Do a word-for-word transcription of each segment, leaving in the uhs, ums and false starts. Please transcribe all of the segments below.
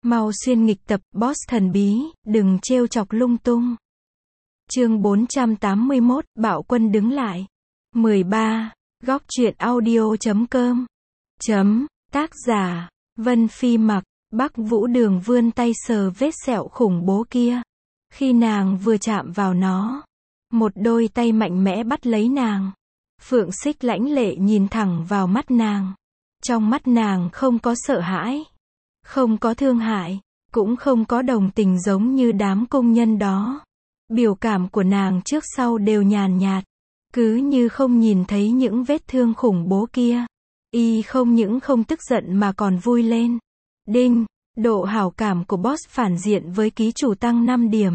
Mau xuyên nghịch tập, boss thần bí, đừng trêu chọc lung tung. Chương bốn trăm tám mươi mốt, Bạo Quân đứng lại. mười ba. Góc truyện audio.com. Chấm. Tác giả. Vân Phi Mặc. Bắc Vũ Đường vươn tay sờ vết sẹo khủng bố kia. Khi nàng vừa chạm vào nó, một đôi tay mạnh mẽ bắt lấy nàng. Phượng Xích lãnh lệ nhìn thẳng vào mắt nàng. Trong mắt nàng không có sợ hãi, không có thương hại, cũng không có đồng tình giống như đám công nhân đó. Biểu cảm của nàng trước sau đều nhàn nhạt, cứ như không nhìn thấy những vết thương khủng bố kia. Y không những không tức giận mà còn vui lên. Đinh, độ hảo cảm của boss phản diện với ký chủ tăng năm điểm.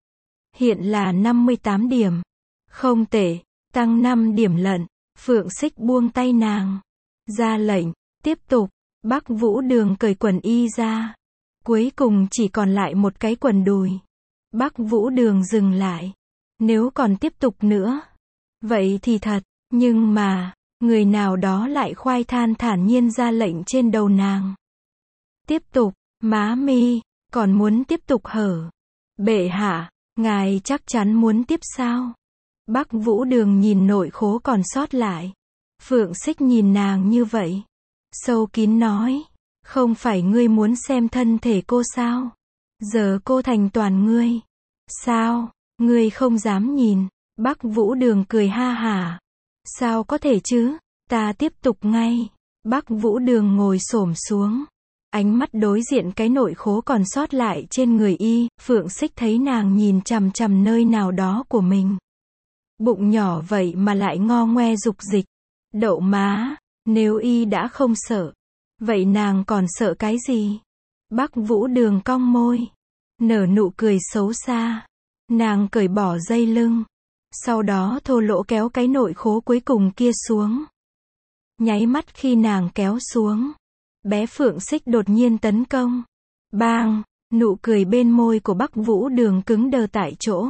Hiện là năm mươi tám điểm. Không tệ, tăng năm điểm lận. Phượng Xích buông tay nàng, ra lệnh, tiếp tục. Bắc Vũ Đường cởi quần y ra. Cuối cùng chỉ còn lại một cái quần đùi. Bắc Vũ Đường dừng lại. Nếu còn tiếp tục nữa, vậy thì thật, nhưng mà, người nào đó lại khoai than thản nhiên ra lệnh trên đầu nàng. Tiếp tục, má mi, còn muốn tiếp tục hở. Bệ hạ, ngài chắc chắn muốn tiếp sao? Bắc Vũ Đường nhìn nội khố còn sót lại. Phượng Xích nhìn nàng như vậy, sâu kín nói, không phải ngươi muốn xem thân thể cô sao? Giờ cô thành toàn ngươi. Sao, ngươi không dám nhìn? Bắc Vũ Đường cười ha hả. Sao có thể chứ, ta tiếp tục ngay. Bắc Vũ Đường ngồi xổm xuống, ánh mắt đối diện cái nội khố còn sót lại trên người y. Phượng Xích thấy nàng nhìn chằm chằm nơi nào đó của mình. Bụng nhỏ vậy mà lại ngo ngoe dục dịch. Đậu má, nếu y đã không sợ, vậy nàng còn sợ cái gì? Bắc Vũ Đường cong môi, nở nụ cười xấu xa. Nàng cởi bỏ dây lưng, sau đó thô lỗ kéo cái nội khố cuối cùng kia xuống. Nháy mắt khi nàng kéo xuống, bé Phượng Xích đột nhiên tấn công. Bang, nụ cười bên môi của Bắc Vũ Đường cứng đờ tại chỗ.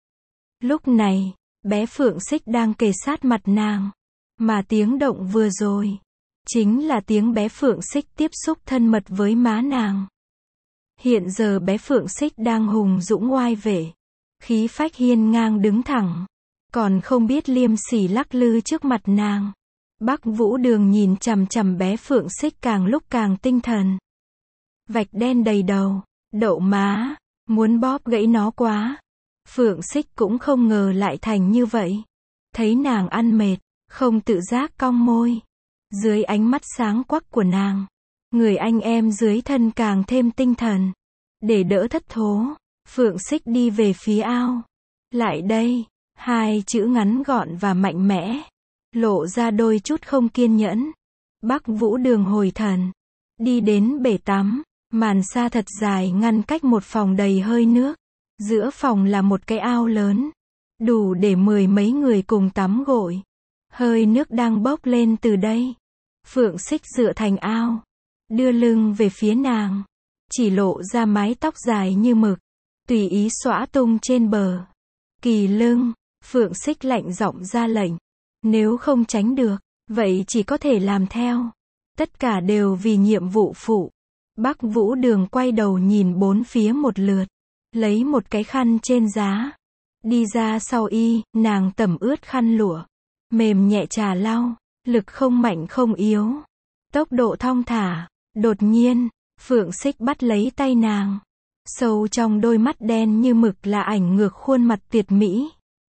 Lúc này, bé Phượng Xích đang kề sát mặt nàng. Mà tiếng động vừa rồi, chính là tiếng bé Phượng Xích tiếp xúc thân mật với má nàng. Hiện giờ bé Phượng Xích đang hùng dũng oai vệ, khí phách hiên ngang đứng thẳng, còn không biết liêm sỉ lắc lư trước mặt nàng. Bắc Vũ Đường nhìn chằm chằm bé Phượng Xích càng lúc càng tinh thần. Vạch đen đầy đầu, đậu má, muốn bóp gãy nó quá. Phượng Xích cũng không ngờ lại thành như vậy. Thấy nàng ăn mệt, không tự giác cong môi. Dưới ánh mắt sáng quắc của nàng, người anh em dưới thân càng thêm tinh thần. Để đỡ thất thố, Phượng Xích đi về phía ao. Lại đây, hai chữ ngắn gọn và mạnh mẽ, lộ ra đôi chút không kiên nhẫn. Bắc Vũ Đường hồi thần, đi đến bể tắm. Màn sa thật dài ngăn cách một phòng đầy hơi nước. Giữa phòng là một cái ao lớn, đủ để mười mấy người cùng tắm gội. Hơi nước đang bốc lên từ đây. Phượng Xích dựa thành ao, đưa lưng về phía nàng, chỉ lộ ra mái tóc dài như mực, tùy ý xõa tung trên bờ. Kỳ Lưng, Phượng Xích lạnh giọng ra lệnh. Nếu không tránh được, vậy chỉ có thể làm theo. Tất cả đều vì nhiệm vụ phụ. Bắc Vũ Đường quay đầu nhìn bốn phía một lượt, lấy một cái khăn trên giá, đi ra sau y. Nàng tẩm ướt khăn lụa, mềm nhẹ trà lau, lực không mạnh không yếu, tốc độ thong thả. Đột nhiên, Phượng Xích bắt lấy tay nàng. Sâu trong đôi mắt đen như mực là ảnh ngược khuôn mặt tuyệt mỹ.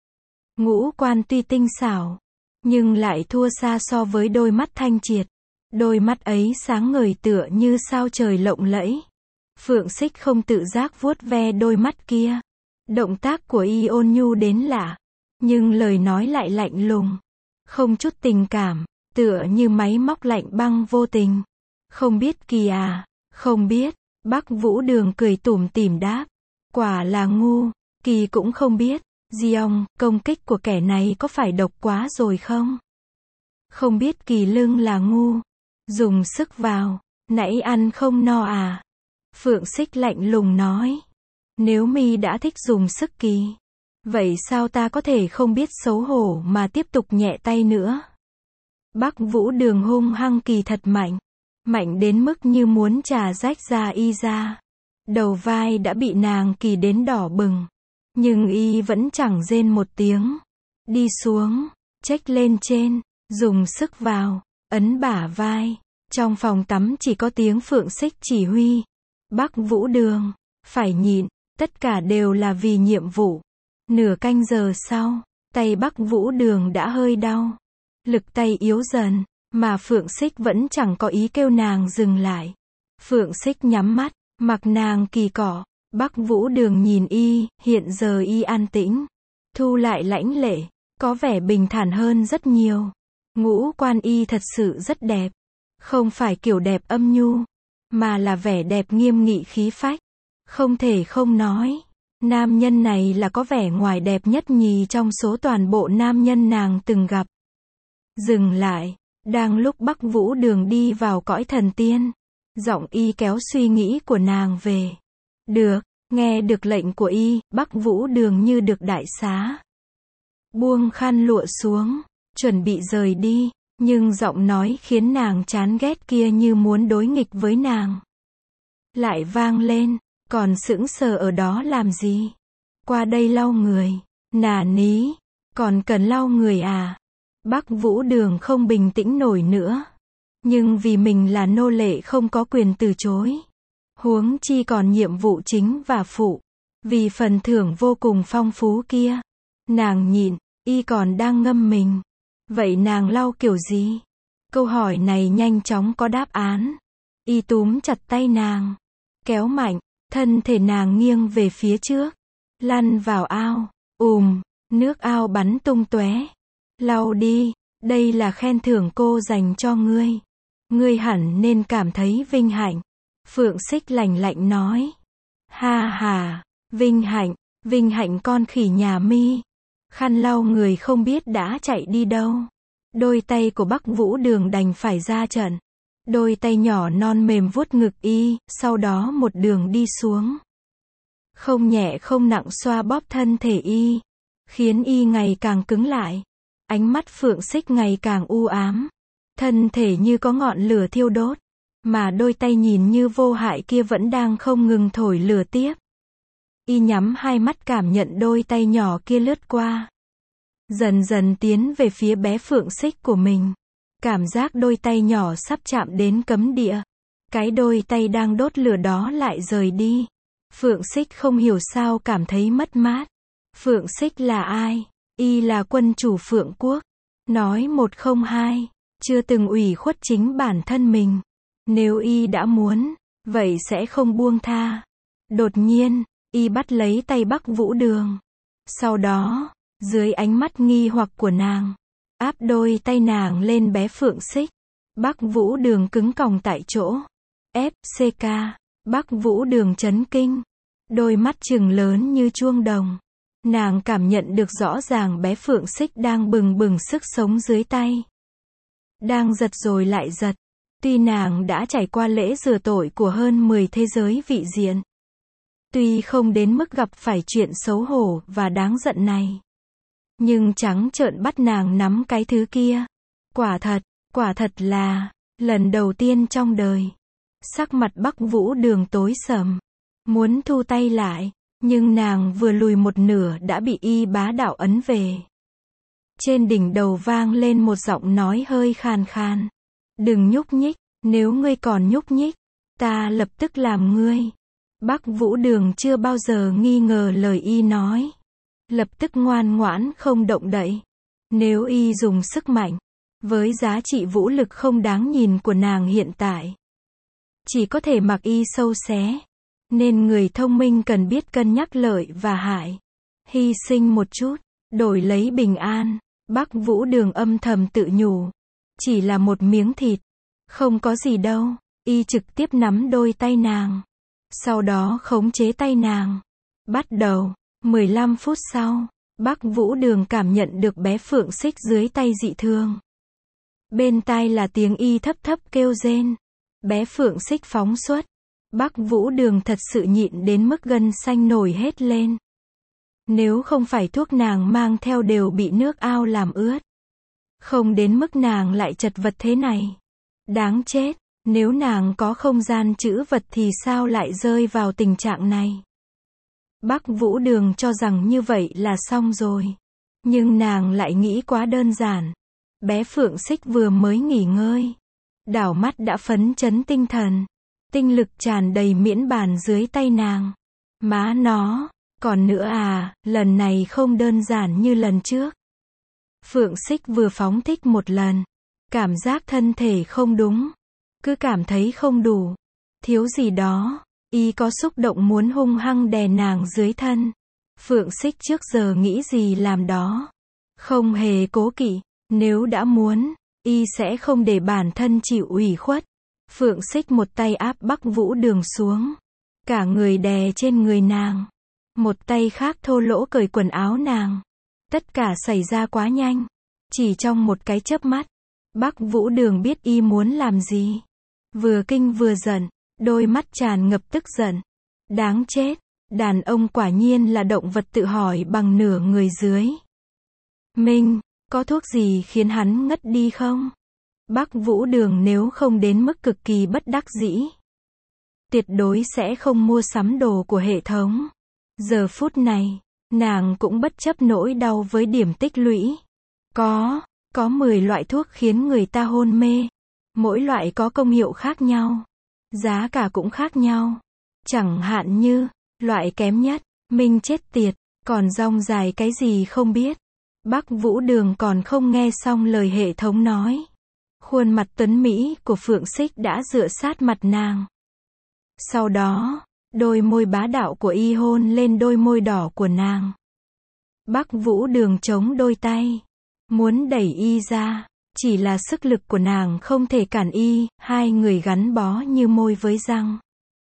Ngũ quan tuy tinh xảo, nhưng lại thua xa so với đôi mắt thanh triệt. Đôi mắt ấy sáng ngời tựa như sao trời lộng lẫy. Phượng Xích không tự giác vuốt ve đôi mắt kia. Động tác của y ôn nhu đến lạ, nhưng lời nói lại lạnh lùng, không chút tình cảm, tựa như máy móc lạnh băng vô tình. Không biết Kỳ à? Không biết. Bắc Vũ Đường cười tủm tỉm đáp. Quả là ngu, Kỳ cũng không biết. Diong, công kích của kẻ này có phải độc quá rồi không? Không biết Kỳ Lưng là ngu. Dùng sức vào, nãy ăn không no à? Phượng Xích lạnh lùng nói. Nếu mi đã thích dùng sức Kỳ, vậy sao ta có thể không biết xấu hổ mà tiếp tục nhẹ tay nữa? Bắc Vũ Đường hung hăng Kỳ thật mạnh. Mạnh đến mức như muốn trà rách da y ra. Đầu vai đã bị nàng kỳ đến đỏ bừng. Nhưng y vẫn chẳng rên một tiếng. Đi xuống, chếch lên trên, dùng sức vào, ấn bả vai. Trong phòng tắm chỉ có tiếng Phượng Xích chỉ huy. Bắc Vũ Đường, phải nhịn, tất cả đều là vì nhiệm vụ. Nửa canh giờ sau, tay Bắc Vũ Đường đã hơi đau. Lực tay yếu dần, mà Phượng Xích vẫn chẳng có ý kêu nàng dừng lại. Phượng Xích nhắm mắt, mặc nàng kỳ cọ. Bắc Vũ Đường nhìn y, hiện giờ y an tĩnh. Thu lại lãnh lệ, có vẻ bình thản hơn rất nhiều. Ngũ quan y thật sự rất đẹp. Không phải kiểu đẹp âm nhu, mà là vẻ đẹp nghiêm nghị khí phách. Không thể không nói, nam nhân này là có vẻ ngoài đẹp nhất nhì trong số toàn bộ nam nhân nàng từng gặp. Dừng lại, đang lúc Bắc Vũ Đường đi vào cõi thần tiên. Giọng y kéo suy nghĩ của nàng về. Được, nghe được lệnh của y, Bắc Vũ Đường như được đại xá. Buông khăn lụa xuống, chuẩn bị rời đi, nhưng giọng nói khiến nàng chán ghét kia như muốn đối nghịch với nàng. Lại vang lên, còn sững sờ ở đó làm gì? Qua đây lau người, nà ní, còn cần lau người à? Bắc Vũ Đường không bình tĩnh nổi nữa. Nhưng vì mình là nô lệ không có quyền từ chối. Huống chi còn nhiệm vụ chính và phụ. Vì phần thưởng vô cùng phong phú kia. Nàng nhịn, y còn đang ngâm mình. Vậy nàng lau kiểu gì? Câu hỏi này nhanh chóng có đáp án. Y túm chặt tay nàng. Kéo mạnh, thân thể nàng nghiêng về phía trước. Lăn vào ao. Ùm, nước ao bắn tung tóe. Lau đi, đây là khen thưởng cô dành cho ngươi. Ngươi hẳn nên cảm thấy vinh hạnh. Phượng Xích lạnh lạnh nói. Ha ha, vinh hạnh, vinh hạnh con khỉ nhà mi. Khăn lau người không biết đã chạy đi đâu. Đôi tay của Bắc Vũ Đường đành phải ra trận. Đôi tay nhỏ non mềm vuốt ngực y, sau đó một đường đi xuống. Không nhẹ không nặng xoa bóp thân thể y, khiến y ngày càng cứng lại. Ánh mắt Phượng Xích ngày càng u ám. Thân thể như có ngọn lửa thiêu đốt. Mà đôi tay nhìn như vô hại kia vẫn đang không ngừng thổi lửa tiếp. Y nhắm hai mắt cảm nhận đôi tay nhỏ kia lướt qua. Dần dần tiến về phía bé Phượng Xích của mình. Cảm giác đôi tay nhỏ sắp chạm đến cấm địa. Cái đôi tay đang đốt lửa đó lại rời đi. Phượng Xích không hiểu sao cảm thấy mất mát. Phượng Xích là ai? Y là quân chủ Phượng Quốc. Nói một không hai. Chưa từng ủy khuất chính bản thân mình. Nếu y đã muốn, vậy sẽ không buông tha. Đột nhiên, y bắt lấy tay Bắc Vũ Đường. Sau đó, dưới ánh mắt nghi hoặc của nàng, áp đôi tay nàng lên bé Phượng Xích. Bắc Vũ Đường cứng còng tại chỗ. ép xê ca, Bắc Vũ Đường chấn kinh. Đôi mắt trừng lớn như chuông đồng. Nàng cảm nhận được rõ ràng bé Phượng Xích đang bừng bừng sức sống dưới tay. Đang giật rồi lại giật. Tuy nàng đã trải qua lễ rửa tội của hơn mười thế giới vị diện. Tuy không đến mức gặp phải chuyện xấu hổ và đáng giận này. Nhưng trắng trợn bắt nàng nắm cái thứ kia. Quả thật, quả thật là, lần đầu tiên trong đời. Sắc mặt Bắc Vũ Đường tối sầm. Muốn thu tay lại, nhưng nàng vừa lùi một nửa đã bị y bá đạo ấn về. Trên đỉnh đầu vang lên một giọng nói hơi khàn khàn. Đừng nhúc nhích, nếu ngươi còn nhúc nhích, ta lập tức làm ngươi. Bắc Vũ Đường chưa bao giờ nghi ngờ lời y nói. Lập tức ngoan ngoãn không động đậy. Nếu y dùng sức mạnh, với giá trị vũ lực không đáng nhìn của nàng hiện tại, chỉ có thể mặc y sâu xé. Nên người thông minh cần biết cân nhắc lợi và hại. Hy sinh một chút, đổi lấy bình an. Bắc Vũ Đường âm thầm tự nhủ. Chỉ là một miếng thịt. Không có gì đâu. Y trực tiếp nắm đôi tay nàng. Sau đó khống chế tay nàng. Bắt đầu. mười lăm phút sau, Bắc Vũ Đường cảm nhận được bé Phượng Xích dưới tay dị thường. Bên tai là tiếng y thấp thấp kêu rên. Bé Phượng Xích phóng xuất. Bắc Vũ Đường thật sự nhịn đến mức gân xanh nổi hết lên. Nếu không phải thuốc nàng mang theo đều bị nước ao làm ướt. Không đến mức nàng lại chật vật thế này. Đáng chết, Nếu nàng có không gian trữ vật thì sao lại rơi vào tình trạng này? Bắc Vũ Đường cho rằng như vậy là xong rồi. Nhưng nàng lại nghĩ quá đơn giản. Bé Phượng Xích vừa mới nghỉ ngơi. Đảo mắt đã phấn chấn tinh thần. Tinh lực tràn đầy miễn bàn dưới tay nàng. Má nó, còn nữa à, lần này không đơn giản như lần trước. Phượng Xích vừa phóng thích một lần. Cảm giác thân thể không đúng. Cứ cảm thấy không đủ. Thiếu gì đó. Y có xúc động muốn hung hăng đè nàng dưới thân. Phượng Xích trước giờ nghĩ gì làm đó. Không hề cố kỵ. Nếu đã muốn, Y sẽ không để bản thân chịu ủy khuất. Phượng Xích một tay áp Bắc Vũ Đường xuống. Cả người đè trên người nàng. Một tay khác thô lỗ cởi quần áo nàng. Tất cả xảy ra quá nhanh. Chỉ trong một cái chớp mắt. Bắc Vũ Đường biết Y muốn làm gì. Vừa kinh vừa giận. Đôi mắt tràn ngập tức giận. Đáng chết. Đàn ông quả nhiên là động vật tự hỏi bằng nửa người dưới. Minh, có thuốc gì khiến hắn ngất đi không? Bắc Vũ Đường nếu không đến mức cực kỳ bất đắc dĩ. Tuyệt đối sẽ không mua sắm đồ của hệ thống. Giờ phút này, nàng cũng bất chấp nỗi đau với điểm tích lũy. Có, có mười loại thuốc khiến người ta hôn mê. Mỗi loại có công hiệu khác nhau. Giá cả cũng khác nhau. Chẳng hạn như, loại kém nhất, Minh chết tiệt, còn rong dài cái gì không biết. Bắc Vũ Đường còn không nghe xong lời hệ thống nói. Khuôn mặt tuấn Mỹ của Phượng Xích đã dựa sát mặt nàng. Sau đó, đôi môi bá đạo của Y hôn lên đôi môi đỏ của nàng. Bắc Vũ Đường chống đôi tay. Muốn đẩy Y ra. Chỉ là sức lực của nàng không thể cản Y, hai người gắn bó như môi với răng.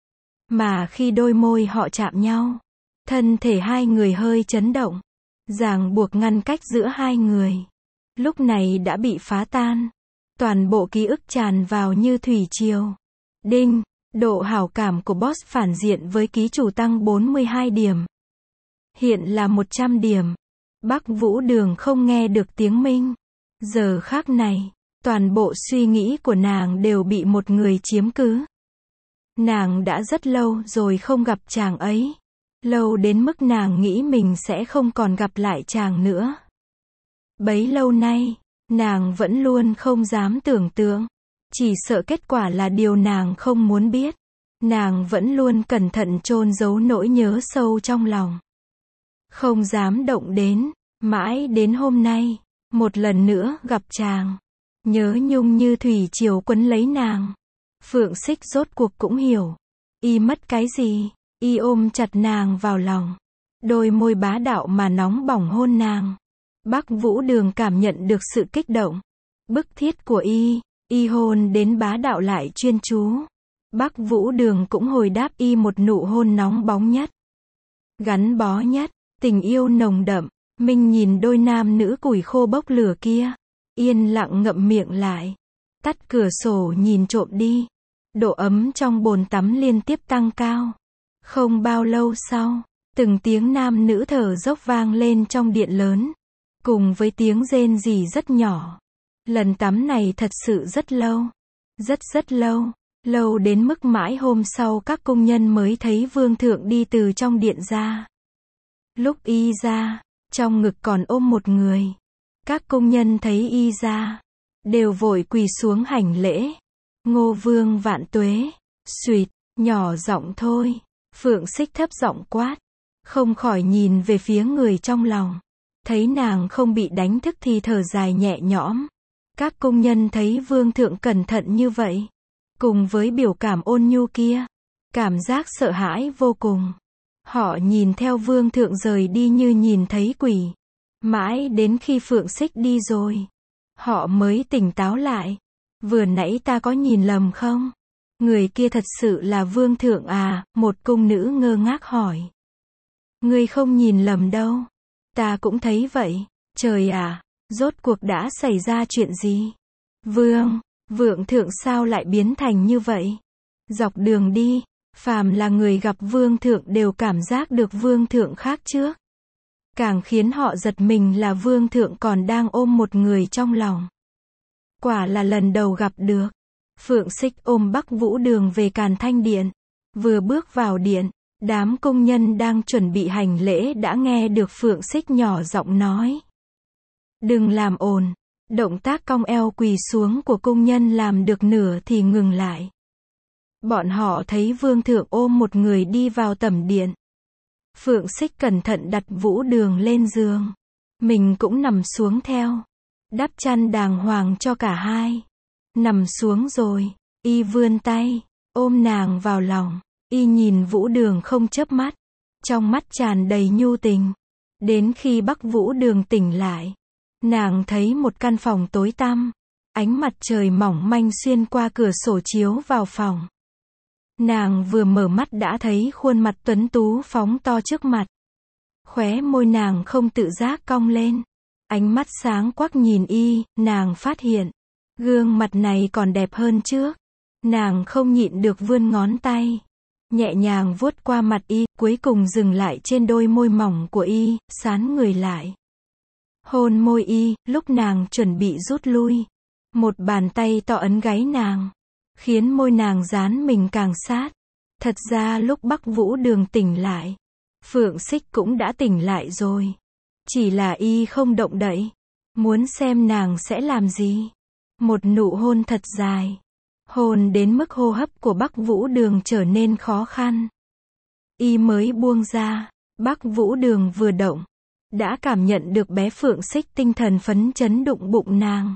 Mà khi đôi môi họ chạm nhau, thân thể hai người hơi chấn động. Ràng buộc ngăn cách giữa hai người. Lúc này đã bị phá tan. Toàn bộ ký ức tràn vào như thủy triều. Đinh, độ hảo cảm của boss phản diện với ký chủ tăng bốn mươi hai điểm. Hiện là một trăm điểm. Bắc Vũ Đường không nghe được tiếng Minh. Giờ khắc này, toàn bộ suy nghĩ của nàng đều bị một người chiếm cứ. Nàng đã rất lâu rồi không gặp chàng ấy. Lâu đến mức nàng nghĩ mình sẽ không còn gặp lại chàng nữa. Bấy lâu nay, nàng vẫn luôn không dám tưởng tượng. Chỉ sợ kết quả là điều nàng không muốn biết. Nàng vẫn luôn cẩn thận chôn giấu nỗi nhớ sâu trong lòng. Không dám động đến, mãi đến hôm nay, một lần nữa gặp chàng. Nhớ nhung như thủy triều quấn lấy nàng. Phượng Xích rốt cuộc cũng hiểu. Y mất cái gì? Y ôm chặt nàng vào lòng. Đôi môi bá đạo mà nóng bỏng hôn nàng. Bắc Vũ Đường cảm nhận được sự kích động. Bức thiết của Y. Y hôn đến bá đạo lại chuyên chú. Bắc Vũ Đường cũng hồi đáp Y một nụ hôn nóng bóng nhất. Gắn bó nhất. Tình yêu nồng đậm. Minh nhìn đôi nam nữ củi khô bốc lửa kia. Yên lặng ngậm miệng lại. Tắt cửa sổ nhìn trộm đi. Độ ấm trong bồn tắm liên tiếp tăng cao. Không bao lâu sau, từng tiếng nam nữ thở dốc vang lên trong điện lớn. Cùng với tiếng rên rỉ rất nhỏ. Lần tắm này thật sự rất lâu. Rất rất lâu. Lâu đến mức mãi hôm sau các công nhân mới thấy vương thượng đi từ trong điện ra. Lúc Y ra, trong ngực còn ôm một người. Các công nhân thấy Y ra, đều vội quỳ xuống hành lễ. Ngô Vương vạn tuế. Xuyệt, nhỏ giọng thôi. Phượng Xích thấp giọng quát. Không khỏi nhìn về phía người trong lòng. Thấy nàng không bị đánh thức thì thở dài nhẹ nhõm. Các công nhân thấy vương thượng cẩn thận như vậy. Cùng với biểu cảm ôn nhu kia. Cảm giác sợ hãi vô cùng. Họ nhìn theo vương thượng rời đi như nhìn thấy quỷ. Mãi đến khi Phượng Xích đi rồi. Họ mới tỉnh táo lại. Vừa nãy ta có nhìn lầm không? Người kia thật sự là vương thượng à? Một cung nữ ngơ ngác hỏi. Ngươi không nhìn lầm đâu. Ta cũng thấy vậy. Trời à, rốt cuộc đã xảy ra chuyện gì? Vương, vượng thượng sao lại biến thành như vậy? Dọc đường đi, phàm là người gặp vương thượng đều cảm giác được vương thượng khác trước. Càng khiến họ giật mình là vương thượng còn đang ôm một người trong lòng. Quả là lần đầu gặp được. Phượng Xích ôm Bắc Vũ Đường về Càn Thanh Điện. Vừa bước vào điện, đám công nhân đang chuẩn bị hành lễ đã nghe được Phượng Xích nhỏ giọng nói. Đừng làm ồn. Động tác cong eo quỳ xuống của công nhân làm được nửa thì ngừng lại. Bọn họ thấy Vương thượng ôm một người đi vào tẩm điện. Phượng Xích cẩn thận đặt Vũ Đường lên giường. Mình cũng nằm xuống theo. Đắp chăn đàng hoàng cho cả hai. Nằm xuống rồi, y vươn tay, ôm nàng vào lòng. Y nhìn Vũ Đường không chớp mắt. Trong mắt tràn đầy nhu tình. Đến khi Bắc Vũ Đường tỉnh lại, nàng thấy một căn phòng tối tăm. Ánh mặt trời mỏng manh xuyên qua cửa sổ chiếu vào phòng. Nàng vừa mở mắt đã thấy khuôn mặt tuấn tú phóng to trước mặt. Khóe môi nàng không tự giác cong lên. Ánh mắt sáng quắc nhìn y, nàng phát hiện. Gương mặt này còn đẹp hơn trước. Nàng không nhịn được vươn ngón tay. Nhẹ nhàng vuốt qua mặt y, cuối cùng dừng lại trên đôi môi mỏng của y, sán người lại. Hôn môi y, lúc nàng chuẩn bị rút lui. Một bàn tay to ấn gáy nàng. Khiến môi nàng dán mình càng sát. Thật ra lúc Bắc Vũ Đường tỉnh lại, Phượng Xích cũng đã tỉnh lại rồi. Chỉ là y không động đậy. Muốn xem nàng sẽ làm gì. Một nụ hôn thật dài. Hôn đến mức hô hấp của Bắc Vũ Đường trở nên khó khăn. Y mới buông ra. Bắc Vũ Đường vừa động, đã cảm nhận được bé Phượng Xích tinh thần phấn chấn đụng bụng nàng.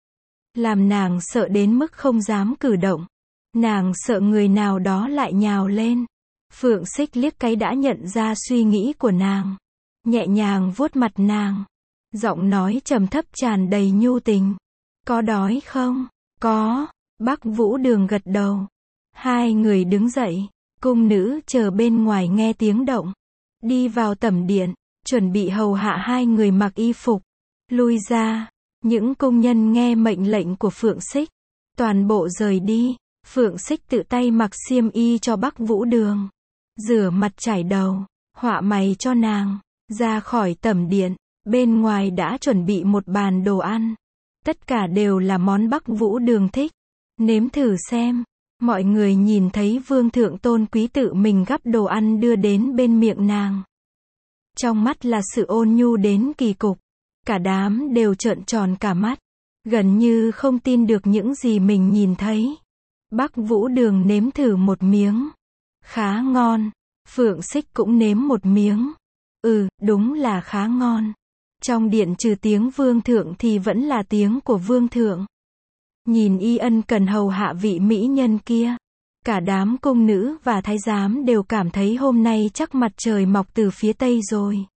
Làm nàng sợ đến mức không dám cử động. Nàng sợ người nào đó lại nhào lên. Phượng Xích liếc cái đã nhận ra suy nghĩ của nàng. Nhẹ nhàng vuốt mặt nàng. Giọng nói trầm thấp tràn đầy nhu tình. Có đói không? Có. Bắc Vũ Đường gật đầu. Hai người đứng dậy. Cung nữ chờ bên ngoài nghe tiếng động. Đi vào tẩm điện. Chuẩn bị hầu hạ hai người mặc y phục. Lui ra. Những công nhân nghe mệnh lệnh của Phượng Xích. Toàn bộ rời đi. Phượng Xích tự tay mặc xiêm y cho Bắc Vũ Đường. Rửa mặt chải đầu. Họa mày cho nàng. Ra khỏi tẩm điện. Bên ngoài đã chuẩn bị một bàn đồ ăn. Tất cả đều là món Bắc Vũ Đường thích. Nếm thử xem. Mọi người nhìn thấy Vương thượng tôn quý tự mình gắp đồ ăn đưa đến bên miệng nàng. Trong mắt là sự ôn nhu đến kỳ cục. Cả đám đều trợn tròn cả mắt. Gần như không tin được những gì mình nhìn thấy. Bắc Vũ Đường nếm thử một miếng. Khá ngon. Phượng Xích cũng nếm một miếng. Ừ, đúng là khá ngon. Trong điện trừ tiếng Vương thượng thì vẫn là tiếng của Vương thượng. Nhìn y ân cần hầu hạ vị mỹ nhân kia. Cả đám cung nữ và thái giám đều cảm thấy hôm nay chắc mặt trời mọc từ phía tây rồi.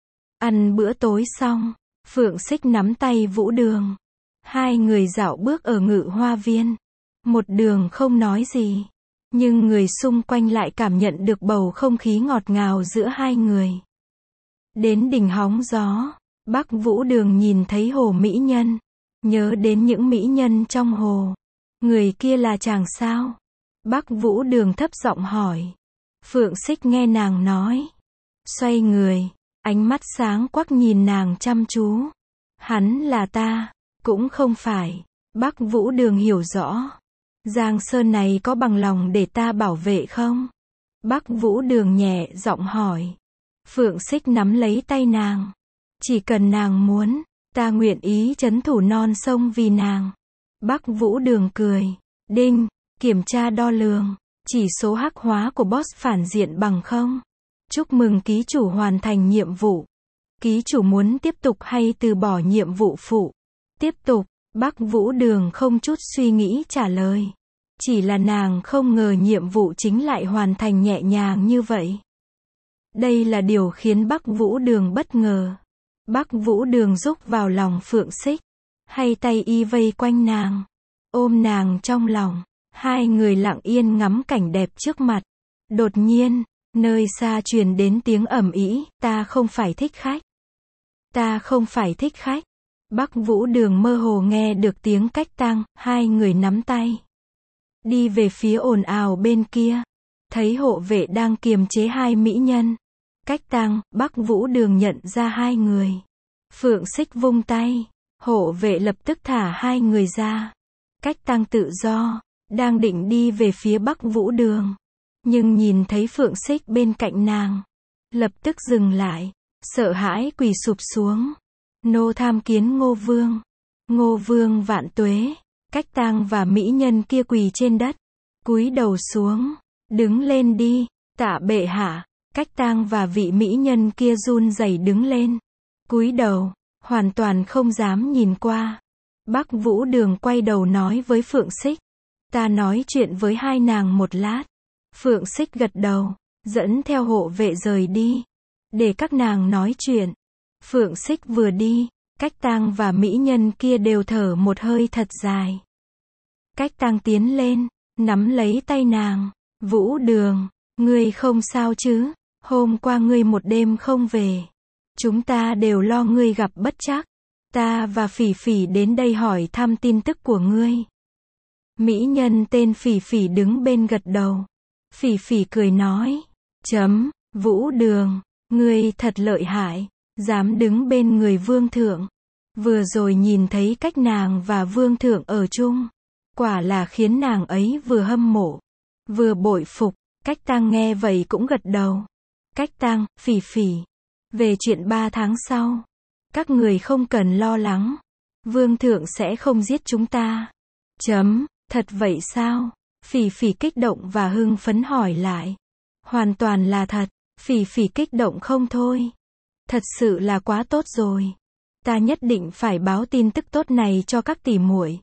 Ăn bữa tối xong, Phượng Xích nắm tay Vũ Đường. Hai người dạo bước ở Ngự Hoa Viên. Một đường không nói gì. Nhưng người xung quanh lại cảm nhận được bầu không khí ngọt ngào giữa hai người. Đến đỉnh hóng gió, Bắc Vũ Đường nhìn thấy hồ mỹ nhân. Nhớ đến những mỹ nhân trong hồ. Người kia là chàng sao? Bắc Vũ Đường thấp giọng hỏi. Phượng Xích nghe nàng nói. Xoay người, ánh mắt sáng quắc nhìn nàng chăm chú. Hắn là ta, cũng không phải. Bắc Vũ Đường hiểu rõ. Giang Sơn này có bằng lòng để ta bảo vệ không? Bắc Vũ Đường nhẹ giọng hỏi. Phượng Xích nắm lấy tay nàng. Chỉ cần nàng muốn, ta nguyện ý trấn thủ non sông vì nàng. Bắc Vũ Đường cười. Đinh, kiểm tra đo lường. Chỉ số hắc hóa của boss phản diện bằng không. Chúc mừng ký chủ hoàn thành nhiệm vụ. Ký chủ muốn tiếp tục hay từ bỏ nhiệm vụ phụ? Tiếp tục. Bắc Vũ Đường không chút suy nghĩ trả lời. Chỉ là nàng không ngờ nhiệm vụ chính lại hoàn thành nhẹ nhàng như vậy. Đây là điều khiến Bắc Vũ Đường bất ngờ. Bắc Vũ Đường rúc vào lòng Phượng Xích. Hay tay y vây quanh nàng. Ôm nàng trong lòng. Hai người lặng yên ngắm cảnh đẹp trước mặt. Đột nhiên, nơi xa truyền đến tiếng ầm ĩ. Ta không phải thích khách. Ta không phải thích khách. Bắc Vũ Đường mơ hồ nghe được tiếng cách tang. Hai người nắm tay. Đi về phía ồn ào bên kia. Thấy hộ vệ đang kiềm chế hai mỹ nhân. Cách tang, Bắc Vũ Đường nhận ra hai người. Phượng Xích vung tay. Hộ vệ lập tức thả hai người ra. Cách tang tự do. đang định đi về phía Bắc Vũ Đường. Nhưng nhìn thấy Phượng Xích bên cạnh nàng, lập tức dừng lại, sợ hãi quỳ sụp xuống. Nô tham kiến Ngô Vương. Ngô Vương vạn tuế. Cách Tang và mỹ nhân kia quỳ trên đất, cúi đầu xuống. Đứng lên đi, tạ bệ hạ. Cách Tang và vị mỹ nhân kia run rẩy đứng lên, cúi đầu, hoàn toàn không dám nhìn qua. Bắc Vũ Đường quay đầu nói với Phượng Xích, ta nói chuyện với hai nàng một lát. Phượng Xích gật đầu, dẫn theo hộ vệ rời đi, để các nàng nói chuyện. Phượng Xích vừa đi, Cách Tang và mỹ nhân kia đều thở một hơi thật dài. Cách Tang tiến lên, nắm lấy tay nàng. Vũ Đường, ngươi không sao chứ? Hôm qua ngươi một đêm không về, chúng ta đều lo ngươi gặp bất trắc. Ta và Phỉ Phỉ đến đây hỏi thăm tin tức của ngươi. Mỹ nhân tên Phỉ Phỉ đứng bên gật đầu. Phỉ Phỉ cười nói, chấm, Vũ Đường, ngươi thật lợi hại, dám đứng bên người vương thượng. Vừa rồi nhìn thấy cách nàng và vương thượng ở chung, quả là khiến nàng ấy vừa hâm mộ, vừa bội phục. Cách Tang nghe vậy cũng gật đầu. Cách Tang, Phỉ Phỉ, về chuyện ba tháng sau, các người không cần lo lắng, vương thượng sẽ không giết chúng ta. Chấm, thật vậy sao? Phỉ Phỉ kích động và hưng phấn hỏi lại. Hoàn toàn là thật. Phỉ Phỉ kích động không thôi. Thật sự là quá tốt rồi. Ta nhất định phải báo tin tức tốt này cho các tỷ muội,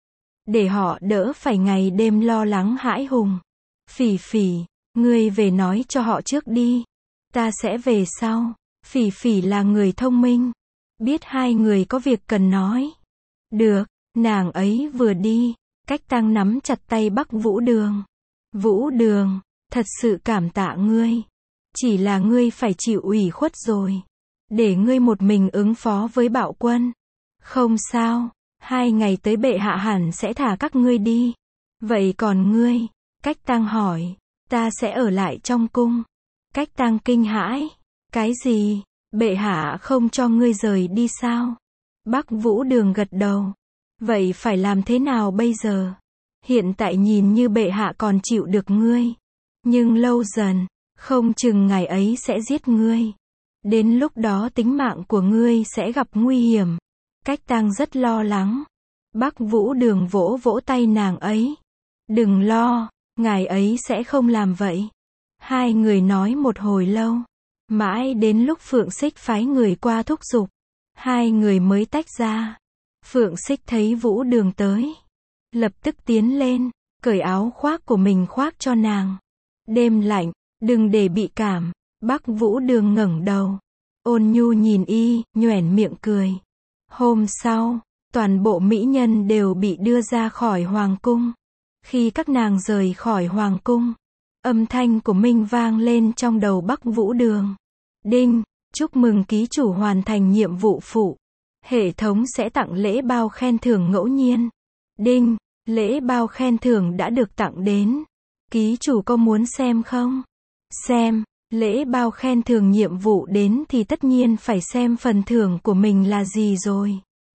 để họ đỡ phải ngày đêm lo lắng hãi hùng. Phỉ Phỉ, ngươi về nói cho họ trước đi, ta sẽ về sau. Phỉ Phỉ là người thông minh, biết hai người có việc cần nói. Được, nàng ấy vừa đi, Cách Tang nắm chặt tay Bắc Vũ Đường. Vũ Đường, thật sự cảm tạ ngươi. Chỉ là ngươi phải chịu ủy khuất rồi, để ngươi một mình ứng phó với bạo quân. Không sao, hai ngày tới bệ hạ hẳn sẽ thả các ngươi đi. Vậy còn ngươi? Cách Tang hỏi. Ta sẽ ở lại trong cung. Cách Tang kinh hãi. Cái gì? Bệ hạ không cho ngươi rời đi sao? Bắc Vũ Đường gật đầu. Vậy phải làm thế nào bây giờ? Hiện tại nhìn như bệ hạ còn chịu được ngươi, nhưng lâu dần, không chừng ngày ấy sẽ giết ngươi. Đến lúc đó tính mạng của ngươi sẽ gặp nguy hiểm. Cách Tang rất lo lắng. Bắc Vũ Đường vỗ vỗ tay nàng ấy. Đừng lo, ngài ấy sẽ không làm vậy. Hai người nói một hồi lâu, mãi đến lúc Phượng Xích phái người qua thúc giục, hai người mới tách ra. Phượng Xích thấy Vũ Đường tới, lập tức tiến lên, cởi áo khoác của mình khoác cho nàng. Đêm lạnh, đừng để bị cảm. Bắc Vũ Đường ngẩng đầu, ôn nhu nhìn y, nhoẻn miệng cười. Hôm sau, toàn bộ mỹ nhân đều bị đưa ra khỏi hoàng cung. Khi các nàng rời khỏi hoàng cung, âm thanh của Minh vang lên trong đầu Bắc Vũ Đường. Đinh, chúc mừng ký chủ hoàn thành nhiệm vụ phụ. Hệ thống sẽ tặng lễ bao khen thưởng ngẫu nhiên. Đinh, lễ bao khen thưởng đã được tặng đến. Ký chủ có muốn xem không? Xem, lễ bao khen thưởng nhiệm vụ đến thì tất nhiên phải xem phần thưởng của mình là gì rồi.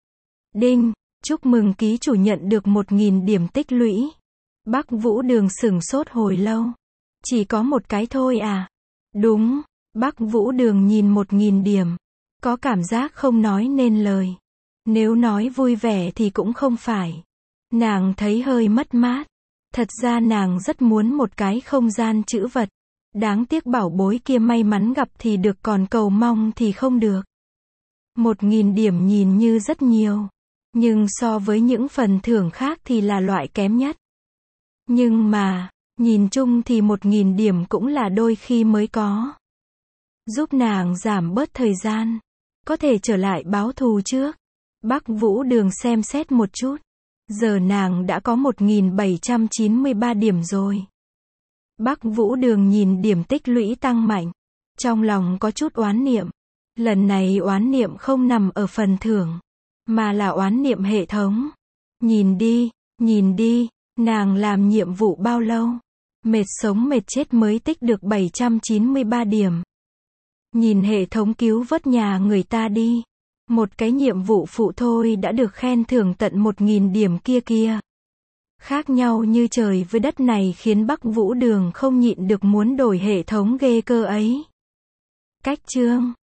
Đinh, chúc mừng ký chủ nhận được một nghìn điểm tích lũy. Bắc Vũ Đường sửng sốt hồi lâu. Chỉ có một cái thôi à? Đúng, Bắc Vũ Đường nhìn một nghìn điểm, có cảm giác không nói nên lời. Nếu nói vui vẻ thì cũng không phải. Nàng thấy hơi mất mát. Thật ra nàng rất muốn một cái không gian trữ vật. Đáng tiếc bảo bối kia may mắn gặp thì được còn cầu mong thì không được. Một nghìn điểm nhìn như rất nhiều, nhưng so với những phần thưởng khác thì là loại kém nhất. Nhưng mà, nhìn chung thì một nghìn điểm cũng là đôi khi mới có. Giúp nàng giảm bớt thời gian, có thể trở lại báo thù trước. Bắc Vũ Đường xem xét một chút. Giờ nàng đã có một nghìn bảy trăm chín mươi ba điểm rồi. Bắc Vũ Đường nhìn điểm tích lũy tăng mạnh, trong lòng có chút oán niệm. Lần này oán niệm không nằm ở phần thưởng, mà là oán niệm hệ thống. Nhìn đi, nhìn đi, nàng làm nhiệm vụ bao lâu? Mệt sống mệt chết mới tích được bảy trăm chín mươi ba điểm. Nhìn hệ thống cứu vớt nhà người ta đi. Một cái nhiệm vụ phụ thôi đã được khen thưởng tận một nghìn điểm kia kia. Khác nhau như trời với đất này khiến Bắc Vũ Đường không nhịn được muốn đổi hệ thống ghê cơ ấy. Cách chương